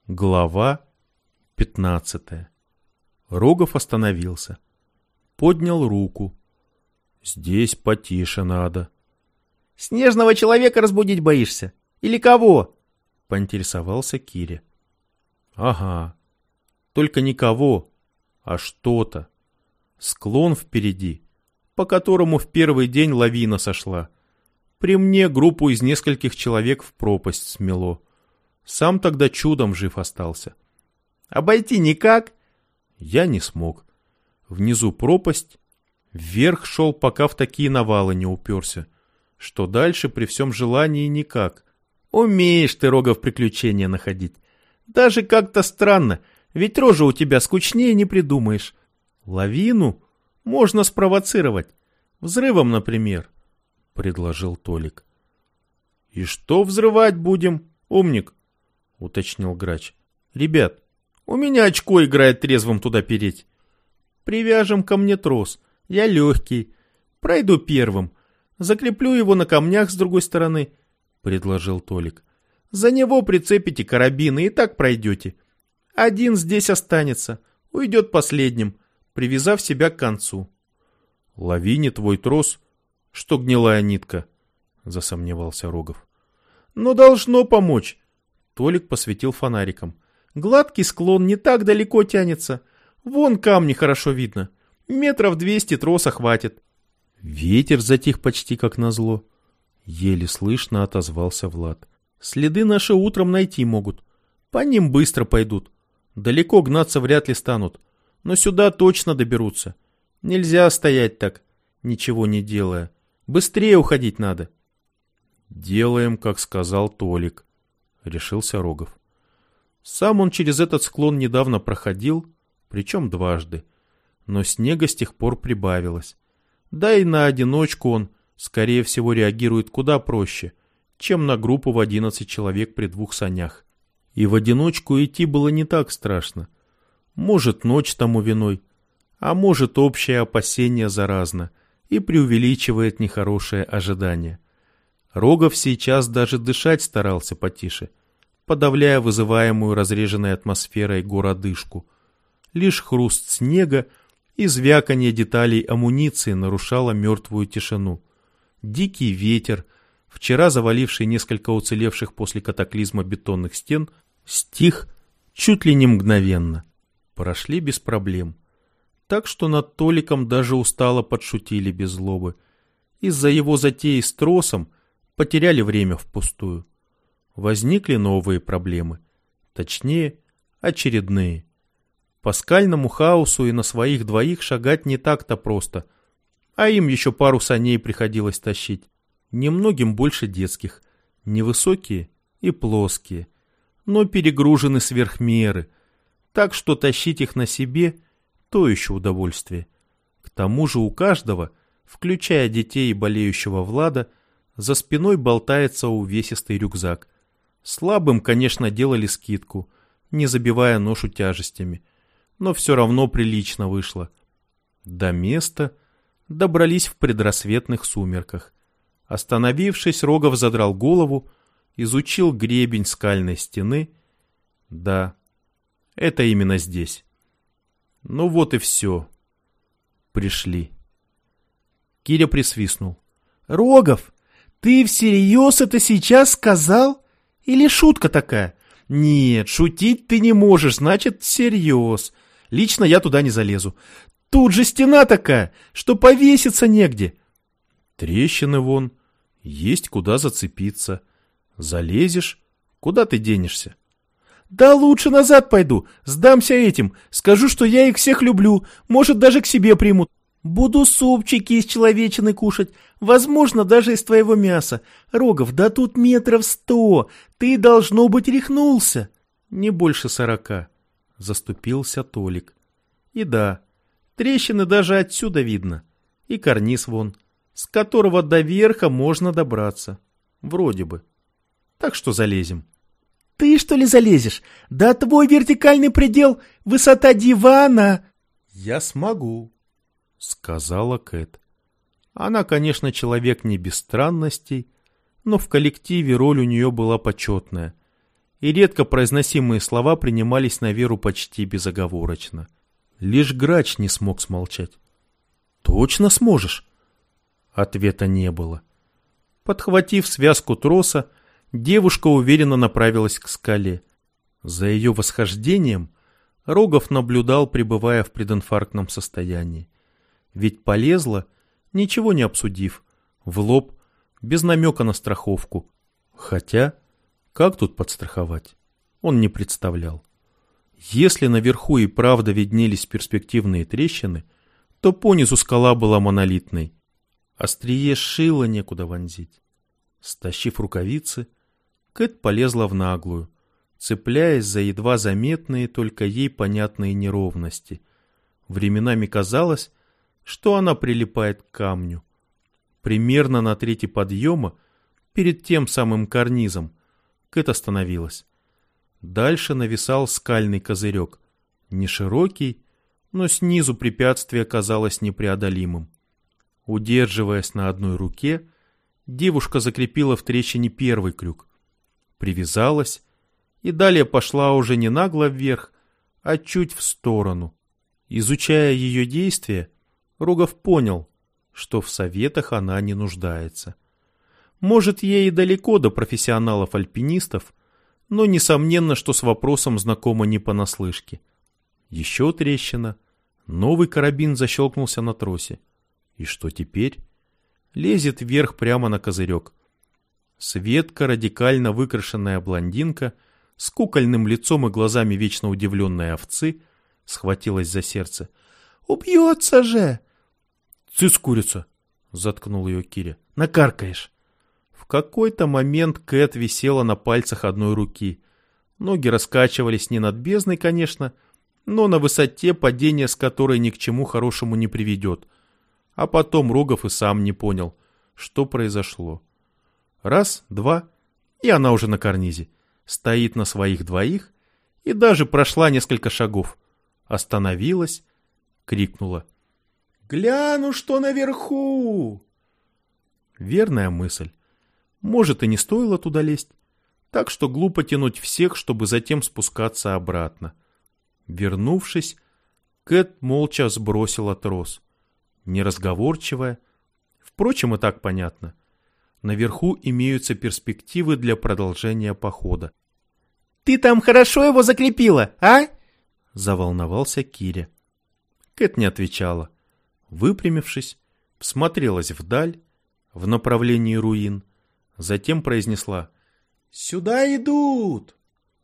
Глава 15. Рогов остановился. Поднял руку. Здесь потише надо. «Снежного человека разбудить боишься? Или кого?» — поинтересовался Киря. «Ага. Только не кого, а что-то. Склон впереди, по которому в первый день лавина сошла. При мне группу из нескольких человек в пропасть смело. Сам тогда чудом жив остался. «Обойти никак?» Я не смог. Внизу пропасть. Вверх шел, пока в такие навалы не уперся. Что дальше при всем желании никак. «Умеешь ты, Рогов, приключения находить. Даже как-то странно, ведь рожа у тебя скучнее не придумаешь. Лавину можно спровоцировать. Взрывом, например», — предложил Толик. «И что взрывать будем, умник?» — уточнил Грач. «Ребят, у меня очко играет трезвым туда переть. Привяжем ко мне трос, я легкий. Пройду первым. Закреплю его на камнях с другой стороны», — предложил Толик. «За него прицепите карабины и так пройдете. Один здесь останется, уйдет последним, привязав себя к концу». «Лавине твой трос, что гнилая нитка», — засомневался Рогов. «Но должно помочь». Толик посветил фонариком. «Гладкий склон не так далеко тянется. Вон камни хорошо видно. 200 метров троса хватит». Ветер затих почти как назло. Еле слышно отозвался Влад. «Следы наши утром найти могут. По ним быстро пойдут. Далеко гнаться вряд ли станут. Но сюда точно доберутся. Нельзя стоять так, ничего не делая. Быстрее уходить надо». «Делаем, как сказал Толик», — решился Рогов. Сам он через этот склон недавно проходил, причем дважды. Но снега с тех пор прибавилось. Да и на одиночку он, скорее всего, реагирует куда проще, чем на группу в 11 человек при 2 санях. И в одиночку идти было не так страшно. Может, ночь тому виной, а может, общее опасение заразно и преувеличивает нехорошее ожидание. Рогов сейчас даже дышать старался потише, подавляя вызываемую разреженной атмосферой городышку. Лишь хруст снега и звяканье деталей амуниции нарушало мертвую тишину. Дикий ветер, вчера заваливший несколько уцелевших после катаклизма бетонных стен, стих чуть ли не мгновенно. Прошли без проблем. Так что над Толиком даже устало подшутили без злобы. Из-за его затеи с тросом потеряли время впустую. Возникли новые проблемы. Точнее, очередные. По скальному хаосу и на своих двоих шагать не так-то просто. А им еще пару саней приходилось тащить. Немногим больше детских. Невысокие и плоские. Но перегружены сверх меры. Так что тащить их на себе – то еще удовольствие. К тому же у каждого, включая детей и болеющего Влада, за спиной болтается увесистый рюкзак. Слабым, конечно, делали скидку, не забивая ношу тяжестями. Но все равно прилично вышло. До места добрались в предрассветных сумерках. Остановившись, Рогов задрал голову, изучил гребень скальной стены. Да, это именно здесь. Ну вот и все. Пришли. Киря присвистнул. «Рогов, ты всерьез это сейчас сказал? Или шутка такая?» «Нет, шутить ты не можешь, значит, всерьез. Лично я туда не залезу. Тут же стена такая, что повеситься негде». «Трещины вон, есть куда зацепиться. Залезешь, куда ты денешься?» «Да лучше назад пойду, сдамся этим, скажу, что я их всех люблю, может, даже к себе примут. Буду супчики из человечины кушать, возможно, даже из твоего мяса. Рогов, да тут 100 метров, ты, должно быть, рехнулся». «Не больше 40, заступился Толик. «И да, трещины даже отсюда видно. И карниз вон, с которого до верха можно добраться. Вроде бы. Так что залезем». «Ты, что ли, залезешь? Да твой вертикальный предел — высота дивана!» «Я смогу», — сказала Кэт. Она, конечно, человек не без странностей, но в коллективе роль у нее была почетная. и редко произносимые слова принимались на веру почти безоговорочно. Лишь Грач не смог смолчать. «Точно сможешь?» Ответа не было. Подхватив связку троса, девушка уверенно направилась к скале. За ее восхождением Рогов наблюдал, пребывая в прединфарктном состоянии. Ведь полезла, ничего не обсудив, в лоб, без намека на страховку. Хотя, как тут подстраховать, он не представлял. Если наверху и правда виднелись перспективные трещины, то понизу скала была монолитной. Острие шило некуда вонзить. Стащив рукавицы, Кэт полезла в наглую, цепляясь за едва заметные, только ей понятные неровности. Временами казалось, что она прилипает к камню. Примерно на трети подъема, перед тем самым карнизом, Кэт остановилась. Дальше нависал скальный козырек. Не широкий, но снизу препятствие казалось непреодолимым. Удерживаясь на одной руке, девушка закрепила в трещине первый крюк. Привязалась и далее пошла уже не нагло вверх, а чуть в сторону. Изучая ее действия, Рогов понял, что в советах она не нуждается. Может, ей и далеко до профессионалов-альпинистов, но несомненно, что с вопросом знакома не понаслышке. Еще трещина. Новый карабин защелкнулся на тросе. И что теперь? Лезет вверх прямо на козырек. Светка, радикально выкрашенная блондинка, с кукольным лицом и глазами вечно удивленной овцы, схватилась за сердце. «Убьется же!» «Цыц, курица!» — заткнул ее Киря. «Накаркаешь!» В какой-то момент Кэт висела на пальцах одной руки. Ноги раскачивались не над бездной, конечно, но на высоте, падение с которой ни к чему хорошему не приведет. А потом Рогов и сам не понял, что произошло. Раз, два, и она уже на карнизе. Стоит на своих двоих и даже прошла несколько шагов. Остановилась, крикнула. «Гляну, что наверху!» Верная мысль. Может, и не стоило туда лезть, так что глупо тянуть всех, чтобы затем спускаться обратно. Вернувшись, Кэт молча сбросила трос. Неразговорчивая. Впрочем, и так понятно. Наверху имеются перспективы для продолжения похода. «Ты там хорошо его закрепила, а?» — заволновался Киря. Кэт не отвечала. Выпрямившись, всмотрелась вдаль, в направлении руин, затем произнесла: «Сюда идут!»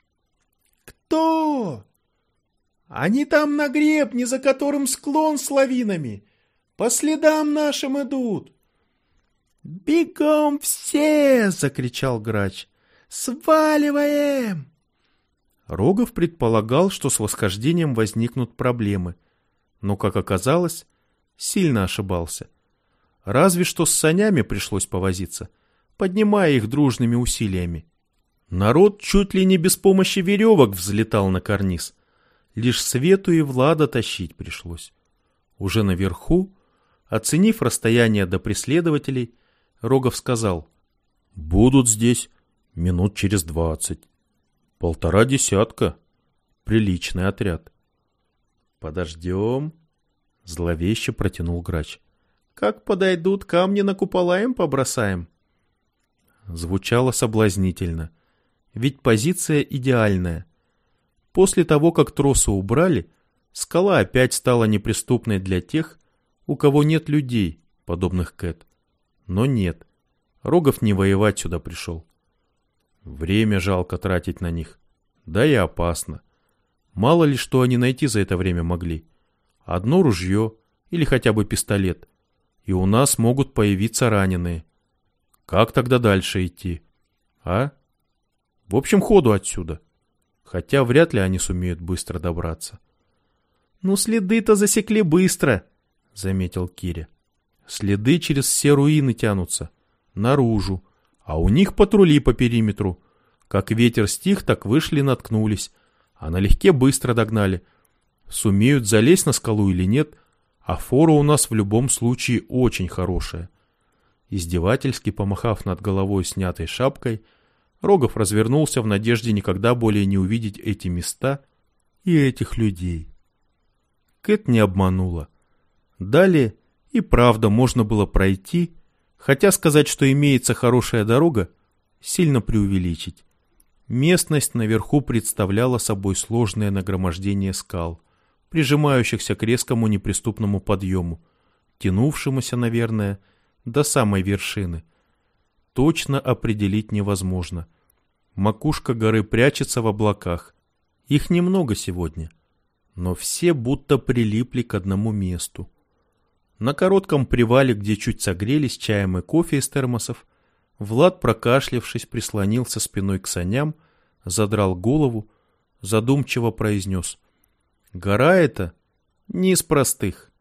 «Кто?» «Они там на гребне, за которым склон с лавинами. По следам нашим идут!» «Бегом все!» — закричал Грач. «Сваливаем!» Рогов предполагал, что с восхождением возникнут проблемы, но, как оказалось, сильно ошибался. Разве что с санями пришлось повозиться, поднимая их дружными усилиями. Народ чуть ли не без помощи веревок взлетал на карниз. Лишь Свету и Влада тащить пришлось. Уже наверху, оценив расстояние до преследователей, Рогов сказал: «Будут здесь минут через 20. 1,5 десятка. Приличный отряд». «Подождем», — зловеще протянул Грач. «Как подойдут, камни на купола им побросаем». Звучало соблазнительно. Ведь позиция идеальная. После того, как тросы убрали, скала опять стала неприступной для тех, у кого нет людей, подобных Кэт. Но нет. Рогов не воевать сюда пришел. Время жалко тратить на них. Да и опасно. Мало ли что они найти за это время могли. Одно ружье или хотя бы пистолет. И у нас могут появиться раненые. Как тогда дальше идти? А? В общем, ходу отсюда. Хотя вряд ли они сумеют быстро добраться. «Ну, следы-то засекли быстро», — заметил Киря. «Следы через все руины тянутся. Наружу. А у них патрули по периметру. Как ветер стих, так вышли, наткнулись. А налегке быстро догнали. Сумеют залезть на скалу или нет, а фора у нас в любом случае очень хорошая». Издевательски помахав над головой снятой шапкой, Рогов развернулся в надежде никогда более не увидеть эти места и этих людей. Кэт не обманула. Далее и правда можно было пройти, хотя сказать, что имеется хорошая дорога, сильно преувеличить. Местность наверху представляла собой сложное нагромождение скал, прижимающихся к резкому неприступному подъему, тянувшемуся, наверное, до самой вершины. Точно определить невозможно. Макушка горы прячется в облаках. Их немного сегодня, но все будто прилипли к одному месту. На коротком привале, где чуть согрелись чаем и кофе из термосов, Влад, прокашлявшись, прислонился спиной к саням, задрал голову, задумчиво произнес: «Гора эта не из простых».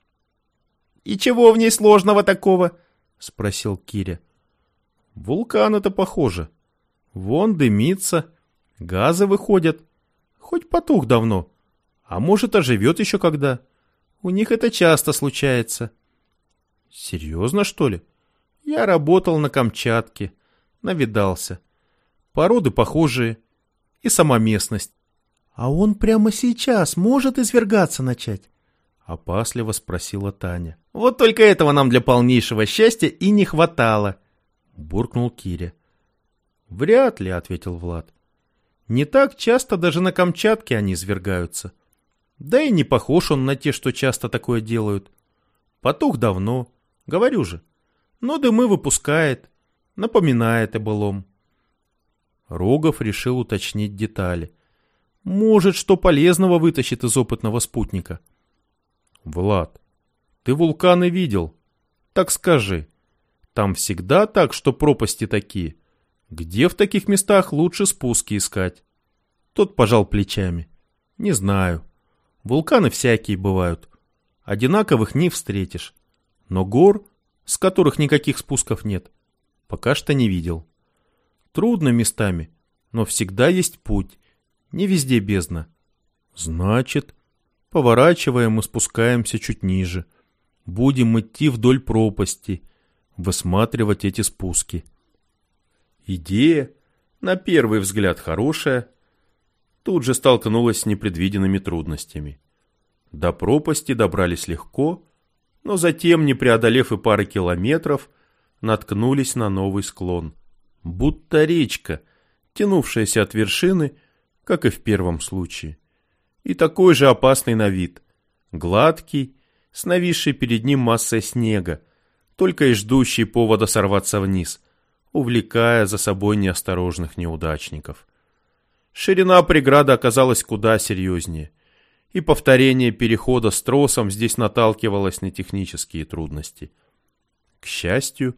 «И чего в ней сложного такого?» — спросил Киря. «Вулкан это похоже. Вон дымится, газы выходят. Хоть потух давно, а может, оживет еще когда. У них это часто случается». «Серьезно, что ли? Я работал на Камчатке, навидался. Породы похожие и сама местность». «А он прямо сейчас может извергаться начать?» — опасливо спросила Таня. «Вот только этого нам для полнейшего счастья и не хватало», — буркнул Киря. «Вряд ли», — ответил Влад. «Не так часто даже на Камчатке они извергаются. Да и не похож он на те, что часто такое делают. Потух давно, говорю же, но дымы выпускает, напоминает о былом». Рогов решил уточнить детали. Может, что полезного вытащит из опытного спутника. «Влад, ты вулканы видел? Так скажи, там всегда так, что пропасти такие? Где в таких местах лучше спуски искать?» Тот пожал плечами. «Не знаю. Вулканы всякие бывают. Одинаковых не встретишь. Но гор, с которых никаких спусков нет, пока что не видел. Трудно местами, но всегда есть путь. Не везде бездна. Значит, поворачиваем и спускаемся чуть ниже. Будем идти вдоль пропасти, высматривать эти спуски». Идея, на первый взгляд, хорошая, тут же столкнулась с непредвиденными трудностями. До пропасти добрались легко, но затем, не преодолев и пары километров, наткнулись на новый склон. Будто речка, тянувшаяся от вершины, как и в первом случае. И такой же опасный на вид. Гладкий, с нависшей перед ним массой снега, только и ждущий повода сорваться вниз, увлекая за собой неосторожных неудачников. Ширина преграды оказалась куда серьезнее, и повторение перехода с тросом здесь наталкивалось на технические трудности. К счастью,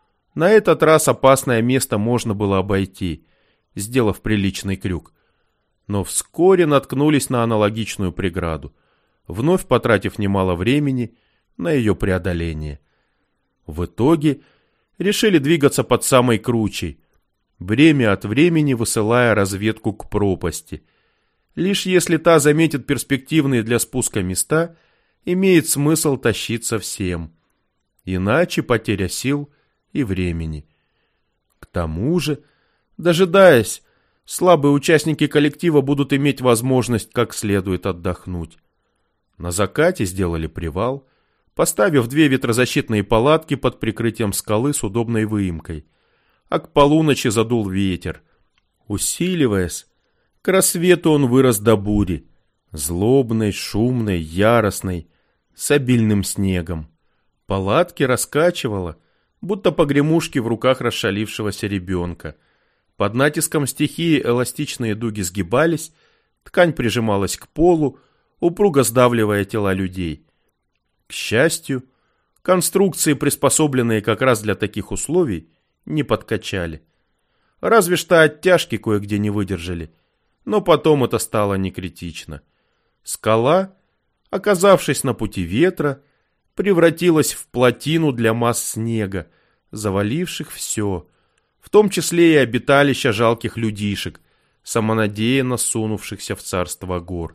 на этот раз опасное место можно было обойти, сделав приличный крюк. Но вскоре наткнулись на аналогичную преграду, вновь потратив немало времени на ее преодоление. В итоге решили двигаться под самой кручей, время от времени высылая разведку к пропасти. Лишь если та заметит перспективные для спуска места, имеет смысл тащиться всем. Иначе потеря сил и времени. К тому же, дожидаясь, слабые участники коллектива будут иметь возможность как следует отдохнуть. На закате сделали привал, поставив 2 ветрозащитные палатки под прикрытием скалы с удобной выемкой. А к полуночи задул ветер. Усиливаясь, к рассвету он вырос до бури, злобной, шумной, яростной, с обильным снегом. Палатки раскачивало, будто погремушки в руках расшалившегося ребенка. Под натиском стихии эластичные дуги сгибались, ткань прижималась к полу, упруго сдавливая тела людей. К счастью, конструкции, приспособленные как раз для таких условий, не подкачали. Разве что оттяжки кое-где не выдержали, но потом это стало не критично. Скала, оказавшись на пути ветра, превратилась в плотину для масс снега, заваливших все, в том числе и обиталища жалких людишек, самонадеянно сунувшихся в царство гор.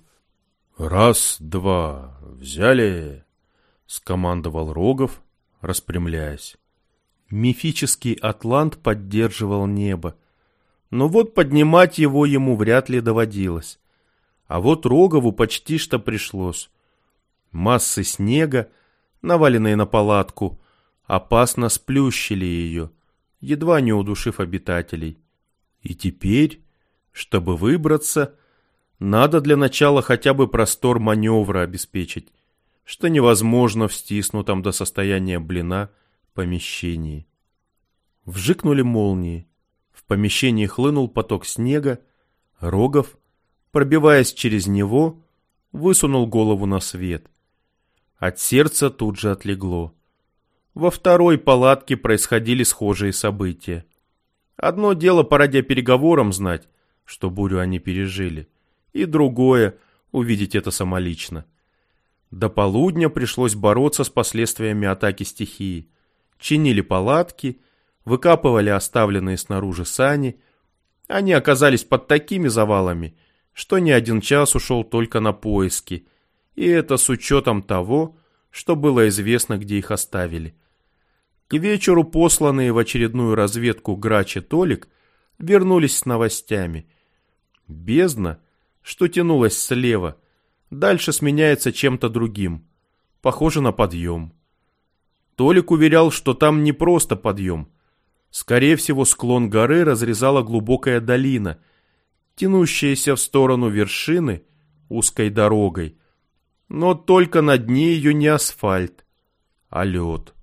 «Раз, два, взяли!» — скомандовал Рогов, распрямляясь. Мифический атлант поддерживал небо. Но вот поднимать его ему вряд ли доводилось. А вот Рогову почти что пришлось. Массы снега, наваленные на палатку, опасно сплющили ее, едва не удушив обитателей. И теперь, чтобы выбраться, надо для начала хотя бы простор маневра обеспечить, что невозможно в стиснутом до состояния блина помещении. Вжикнули молнии. В помещении хлынул поток снега. Рогов, пробиваясь через него, высунул голову на свет. От сердца тут же отлегло. Во второй палатке происходили схожие события. Одно дело по радиопереговорам знать, что бурю они пережили, и другое — увидеть это самолично. До полудня пришлось бороться с последствиями атаки стихии. Чинили палатки, выкапывали оставленные снаружи сани. Они оказались под такими завалами, что не 1 час ушел только на поиски, и это с учетом того, что было известно, где их оставили. К вечеру посланные в очередную разведку Грач и Толик вернулись с новостями. Бездна, что тянулась слева, дальше сменяется чем-то другим, похоже на подъем. Толик уверял, что там не просто подъем. Скорее всего, склон горы разрезала глубокая долина, тянущаяся в сторону вершины узкой дорогой. Но только на дне ее не асфальт, а лед.